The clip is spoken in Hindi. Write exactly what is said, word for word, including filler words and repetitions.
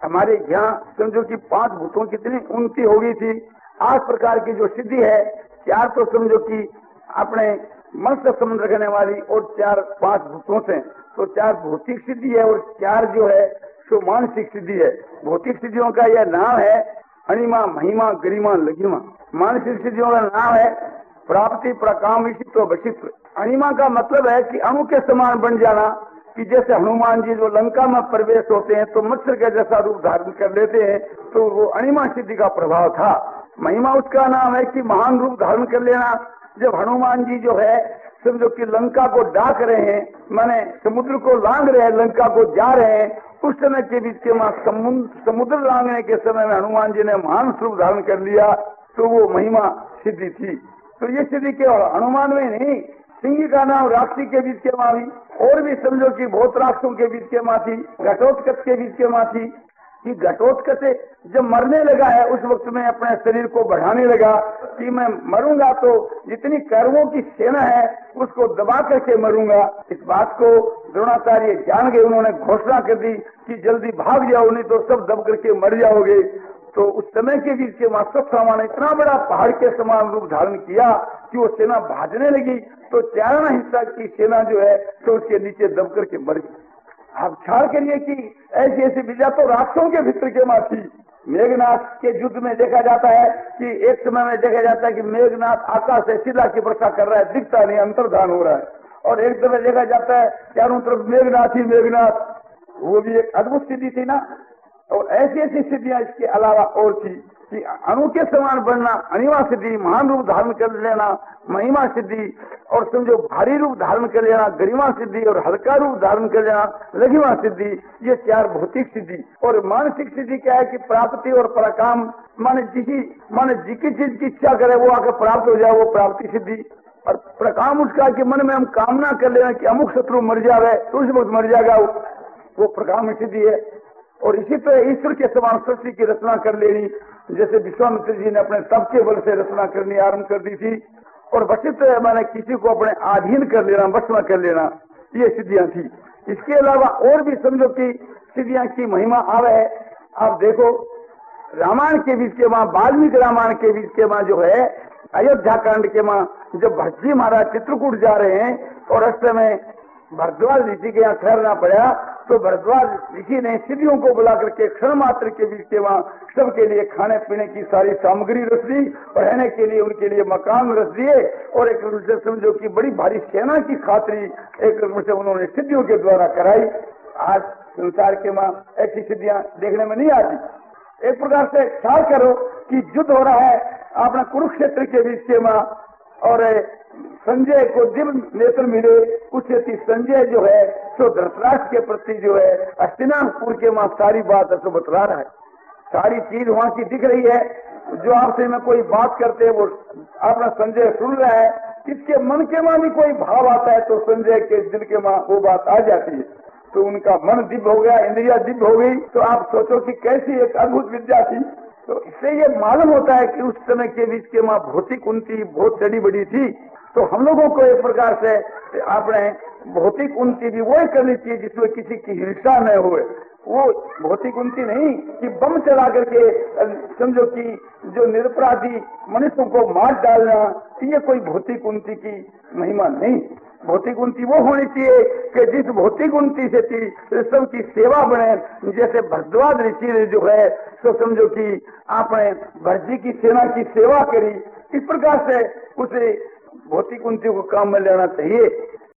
हमारे यहाँ समझो कि पांच भूतों कितनी उन्नति हो गई थी। आठ प्रकार की जो सिद्धि है, चार तो समझो कि अपने मन से संबंध रखने वाली और चार पांच भूतों से, तो चार भौतिक सिद्धि है और चार जो है सो मानसिक सिद्धि है। भौतिक सिद्धियों का यह नाम है अणिमा, महिमा, गरिमा, लघिमा। मानसिक सिद्धियों का नाम है प्राप्ति, प्रकाम, विशित्व, वशित्व। अणिमा का मतलब है कि अणु के समान बन जाना, कि जैसे हनुमान जी जो लंका में प्रवेश होते हैं तो मत्स्य का जैसा रूप धारण कर लेते हैं, तो वो अणिमा सिद्धि का प्रभाव था। महिमा उसका नाम है कि महान रूप धारण कर लेना। जब हनुमान जी जो है समझो कि लंका को डाक रहे हैं, माने समुद्र को लांग रहे हैं, लंका को जा रहे हैं, उस समय के बीच के वहां समुद्र लांगने के समय में हनुमान जी ने महान स्वरूप धारण कर लिया, तो वो महिमा सिद्धि थी। तो ये सिद्धि केवल हनुमान में नहीं, सिंह का नाम राक्षसी के बीच के माँ भी, और भी समझो कि बहुत राक्षसों के बीच के माँ थी, घटोत्कच के बीच के माँ थी। कि घटोत्कच जब मरने लगा है उस वक्त में अपने शरीर को बढ़ाने लगा कि मैं मरूंगा तो जितनी कौरवों की सेना है उसको दबा करके मरूंगा। इस बात को द्रोणाचार्य जान गए, उन्होंने घोषणा कर दी कि जल्दी भाग जाओ, नहीं तो सब दब करके मर जाओगे। तो उस समय के बीच के सत्यभामा ने इतना बड़ा पहाड़ के समान रूप धारण किया कि वो सेना भागने लगी, तो चारण हिस्सा की सेना जो है तो उसके नीचे दब करके मर गई। आप ख्याल करिए कि ऐसी ऐसी विजय तो राक्षसों के भीतर के मां थी। मेघनाथ के युद्ध में देखा जाता है कि एक समय में देखा जाता है कि मेघनाथ आकाश से शिला की वर्षा कर रहा है, दिखता नहीं, अंतर्धान हो रहा है, और एक समय देखा जाता है चारों तरफ मेघनाथ ही मेघनाथ। वो भी एक अद्भुत सिद्धि थी ना। और ऐसी ऐसी सिद्धियां इसके अलावा और थी कि अणु के समान बनना अणिमा सिद्धि, महान रूप धारण कर लेना महिमा सिद्धि, और समझो भारी रूप धारण कर लेना गरिमा सिद्धि, और हल्का रूप धारण कर लेना लघिमा सिद्धि। ये चार भौतिक सिद्धि। और मानसिक सिद्धि क्या है कि प्राप्ति और पराकाम, माने जिसी माने जिसकी चीज की इच्छा करे वो आकर प्राप्त हो जाए, वो प्राप्ति सिद्धि। और प्रकाम उसका कि मन में हम कामना कर लेना कि अमुक शत्रु मर जावे तो उस वक्त मर जाएगा, वो प्रकाम सिद्धि है। और इसी तरह ईश्वर के समान सृष्टि की रचना कर लेनी, जैसे विश्वामित्र जी ने अपने तप के बल से रचना करनी आरंभ कर दी थी। और वशिष्ठ माने किसी को अपने अधीन कर लेना, वश में कर लेना, ये सिद्धियां थी। इसके अलावा और भी समझो कि सिद्धियां की महिमा आवे है। आप देखो रामायण के बीच के माँ, वाल्मीकि रामायण के बीच के माँ जो है अयोध्या कांड के माँ, जब भरतजी महाराज चित्रकूट जा रहे हैं और रास्ते में भरद्वाज ऋषि के यहाँ ठहरना पड़ा, तो भरद्वाज ऋषि ने सिद्धियों को बुला करके क्षण मात्र के बीच के वहाँ सबके लिए खाने पीने की सारी सामग्री रख दी, और रहने के लिए उनके लिए मकान रख दिए, और एक रूप से समझो कि बड़ी भारी सेना की खातरी एक रूप से उन्होंने सिद्धियों के द्वारा कराई। आज संसार के माँ ऐसी सिद्धियां देखने में नहीं आती। एक प्रकार से ख्याल करो कि युद्ध हो रहा है अपना कुरुक्षेत्र के बीच के माँ, और संजय को दिव्य नेत्र मिले, उससे संजय जो है तो धृतराष्ट्र के प्रति जो है हस्तिनापुर के माँ सारी बात ऐसा बतला रहा है। सारी चीज वहाँ की दिख रही है, जो आपसे में कोई बात करते हैं वो अपना संजय सुन रहा है, इसके मन के माँ भी कोई भाव आता है तो संजय के दिल के माँ वो बात आ जाती है, तो उनका मन दिव्य हो गया, इंद्रिया दिव्य हो गई। तो आप सोचो कि कैसी एक अद्भुत विद्या थी। तो इससे ये मालूम होता है कि उस समय के बीच के माँ भौतिक उन्नति बहुत चढ़ी बड़ी थी। तो हम लोगों को एक प्रकार से अपने भौतिक उन्नति भी वही करनी चाहिए जिसमें किसी की हिंसा न हुए। वो भौतिक उन्नति नहीं कि बम चला करके समझो कि जो निरपराधी मनुष्यों को मार डालना, ये कोई भौतिक उन्नति की महिमा नहीं। भौतिक उन्नति वो होनी चाहिए कि जिस भौतिक उन्नति से थी सबकी सेवा बने। जैसे भरद्वाज ऋषि ने जो है तो समझो कि आपने भरजी की सेना की सेवा करी, इस प्रकार से उसे भौतिक उन्नति को काम में लेना चाहिए।